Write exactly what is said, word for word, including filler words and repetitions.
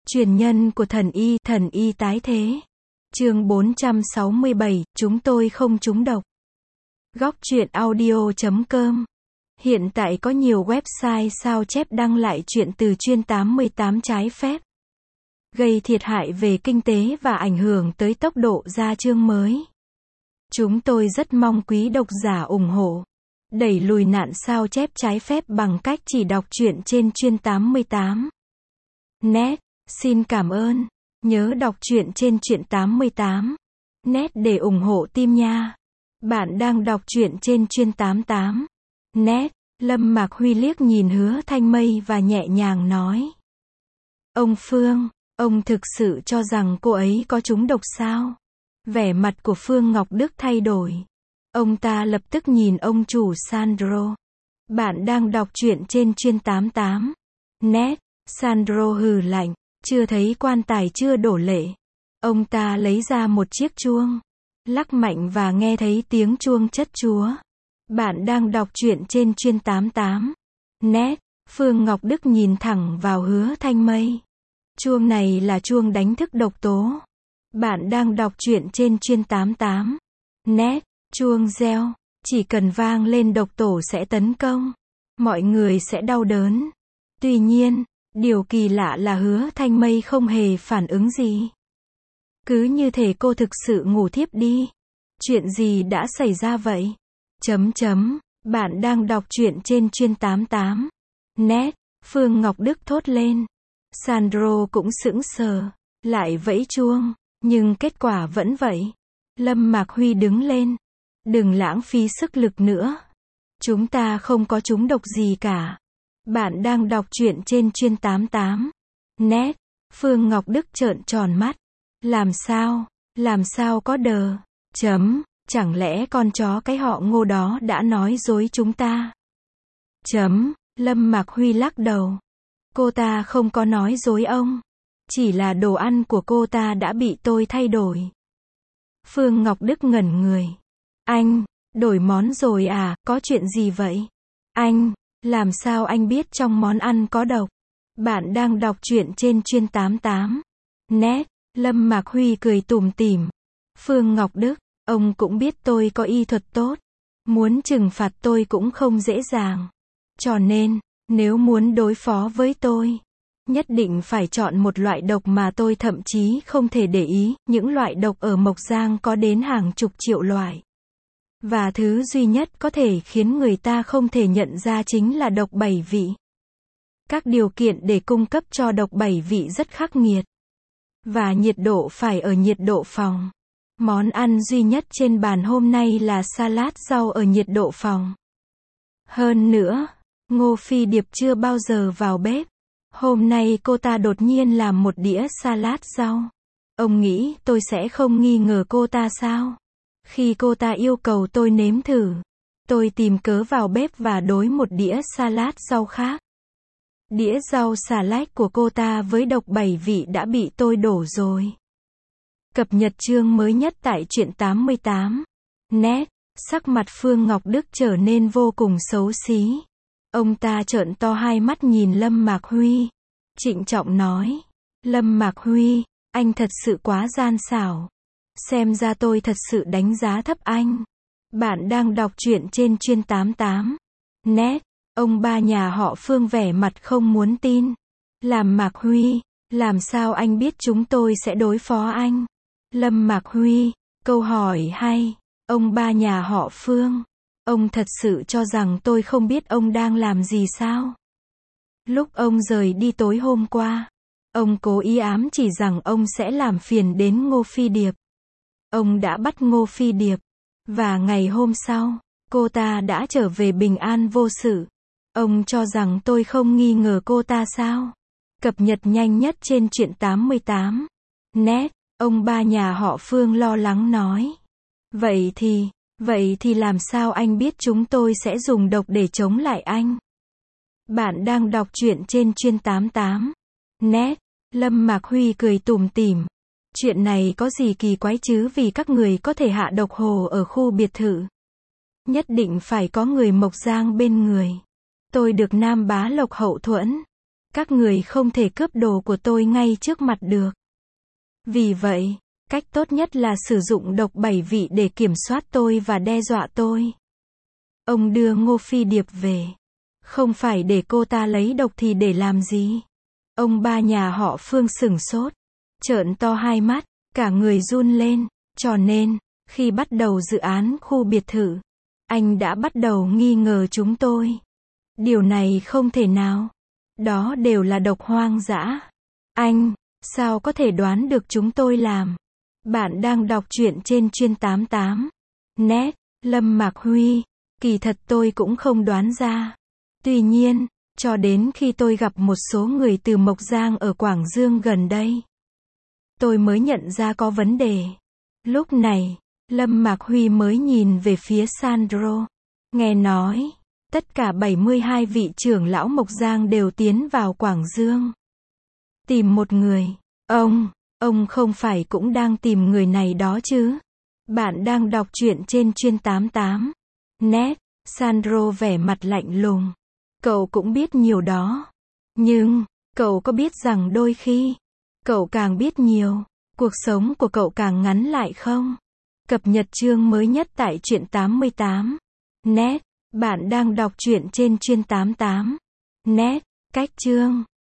Truyền nhân của thần y, thần y tái thế. Chương bốn trăm sáu mươi bảy, chúng tôi không trúng độc. Góc truyện audio chấm com. Hiện tại có nhiều website sao chép đăng lại chuyện từ chuyên tám mươi tám trái phép, gây thiệt hại về kinh tế và ảnh hưởng tới tốc độ ra chương mới. Chúng tôi rất mong quý độc giả ủng hộ, đẩy lùi nạn sao chép trái phép bằng cách chỉ đọc truyện trên chuyên tám mươi tám. Net. Xin cảm ơn. Nhớ đọc truyện trên truyện tám mươi tám. Net để ủng hộ team nha. Bạn đang đọc truyện trên chuyên tám mươi tám. Net. Lâm Mạc Huy liếc nhìn Hứa Thanh Mây và nhẹ nhàng nói. Ông Phương, ông thực sự cho rằng cô ấy có trúng độc sao? Vẻ mặt của Phương Ngọc Đức thay đổi. Ông ta lập tức nhìn ông chủ Sandro. Bạn đang đọc truyện trên chuyên tám mươi tám. Net. Sandro hừ lạnh. Chưa thấy quan tài chưa đổ lệ. Ông ta lấy ra một chiếc chuông, lắc mạnh và nghe thấy tiếng chuông chất chúa. Bạn đang đọc truyện trên chuyên tám mươi tám. Net. Phương Ngọc Đức nhìn thẳng vào Hứa Thanh Mây. Chuông này là chuông đánh thức độc tố. Bạn đang đọc truyện trên chuyên tám mươi tám. Net. Chuông reo. Chỉ cần vang lên độc tổ sẽ tấn công. Mọi người sẽ đau đớn. Tuy nhiên, điều kỳ lạ là Hứa Thanh Mây không hề phản ứng gì. Cứ như thể cô thực sự ngủ thiếp đi. Chuyện gì đã xảy ra vậy? Chấm chấm. Bạn đang đọc truyện trên chuyên tám mươi tám. Net. Phương Ngọc Đức thốt lên. Sandro cũng sững sờ. Lại vẫy chuông. Nhưng kết quả vẫn vậy. Lâm Mạc Huy đứng lên. Đừng lãng phí sức lực nữa. Chúng ta không có trúng độc gì cả. Bạn đang đọc truyện trên chuyên tám mươi tám. Net. Phương Ngọc Đức trợn tròn mắt. Làm sao? Làm sao có đờ? Chấm. Chẳng lẽ con chó cái họ Ngô đó đã nói dối chúng ta? Chấm. Lâm Mạc Huy lắc đầu. Cô ta không có nói dối ông. Chỉ là đồ ăn của cô ta đã bị tôi thay đổi. Phương Ngọc Đức ngẩn người. Anh, đổi món rồi à, có chuyện gì vậy? Anh, làm sao anh biết trong món ăn có độc? Bạn đang đọc truyện trên chuyên tám mươi tám. Net. Lâm Mạc Huy cười tủm tỉm. Phương Ngọc Đức, ông cũng biết tôi có y thuật tốt. Muốn trừng phạt tôi cũng không dễ dàng. Cho nên, nếu muốn đối phó với tôi, nhất định phải chọn một loại độc mà tôi thậm chí không thể để ý. Những loại độc ở Mộc Giang có đến hàng chục triệu loại. Và thứ duy nhất có thể khiến người ta không thể nhận ra chính là độc bảy vị. Các điều kiện để cung cấp cho độc bảy vị rất khắc nghiệt. Và nhiệt độ phải ở nhiệt độ phòng. Món ăn duy nhất trên bàn hôm nay là salad rau ở nhiệt độ phòng. Hơn nữa, Ngô Phi Điệp chưa bao giờ vào bếp. Hôm nay cô ta đột nhiên làm một đĩa salad rau. Ông nghĩ tôi sẽ không nghi ngờ cô ta sao? Khi cô ta yêu cầu tôi nếm thử, tôi tìm cớ vào bếp và đối một đĩa salad rau khác. Đĩa rau xà lách của cô ta với độc bảy vị đã bị tôi đổ rồi. Cập nhật chương mới nhất tại truyện tám mươi tám. Net. Sắc mặt Phương Ngọc Đức trở nên vô cùng xấu xí. Ông ta trợn to hai mắt nhìn Lâm Mạc Huy. Trịnh trọng nói. Lâm Mạc Huy, anh thật sự quá gian xảo. Xem ra tôi thật sự đánh giá thấp anh. Bạn đang đọc truyện trên chuyên tám mươi tám. Net. Ông ba nhà họ Phương vẻ mặt không muốn tin. Làm Mạc Huy, làm sao anh biết chúng tôi sẽ đối phó anh? Lâm Mạc Huy, câu hỏi hay. Ông ba nhà họ Phương, ông thật sự cho rằng tôi không biết ông đang làm gì sao? Lúc ông rời đi tối hôm qua, ông cố ý ám chỉ rằng ông sẽ làm phiền đến Ngô Phi Điệp. Ông đã bắt Ngô Phi Điệp. Và ngày hôm sau, cô ta đã trở về bình an vô sự. Ông cho rằng tôi không nghi ngờ cô ta sao? Cập nhật nhanh nhất trên truyện tám mươi tám. Net. Ông ba nhà họ Phương lo lắng nói. Vậy thì, vậy thì làm sao anh biết chúng tôi sẽ dùng độc để chống lại anh? Bạn đang đọc truyện trên chuyên tám mươi tám. Net. Lâm Mạc Huy cười tủm tỉm. Chuyện này có gì kỳ quái chứ, vì các người có thể hạ độc hồ ở khu biệt thự. Nhất định phải có người Mộc Giang bên người. Tôi được Nam Bá Lộc hậu thuẫn. Các người không thể cướp đồ của tôi ngay trước mặt được. Vì vậy, cách tốt nhất là sử dụng độc bảy vị để kiểm soát tôi và đe dọa tôi. Ông đưa Ngô Phi Điệp về. Không phải để cô ta lấy độc thì để làm gì? Ông ba nhà họ Phương sửng sốt, trợn to hai mắt, cả người run lên. Cho nên, khi bắt đầu dự án khu biệt thự, anh đã bắt đầu nghi ngờ chúng tôi. Điều này không thể nào. Đó đều là độc hoang dã. Anh, sao có thể đoán được chúng tôi làm? Bạn đang đọc truyện trên Chuyên tám tám net. Lâm Mạc Huy, kỳ thật tôi cũng không đoán ra. Tuy nhiên, cho đến khi tôi gặp một số người từ Mộc Giang ở Quảng Dương gần đây, tôi mới nhận ra có vấn đề. Lúc này, Lâm Mạc Huy mới nhìn về phía Sandro. Nghe nói, tất cả bảy mươi hai vị trưởng lão Mộc Giang đều tiến vào Quảng Dương. Tìm một người. Ông, ông không phải cũng đang tìm người này đó chứ? Bạn đang đọc truyện trên Chuyên tám tám net. Sandro vẻ mặt lạnh lùng. Cậu cũng biết nhiều đó. Nhưng, cậu có biết rằng đôi khi, cậu càng biết nhiều, cuộc sống của cậu càng ngắn lại không? Cập nhật chương mới nhất tại Truyện tám mươi tám net. Bạn đang đọc truyện trên Chuyên tám tám net. Cách chương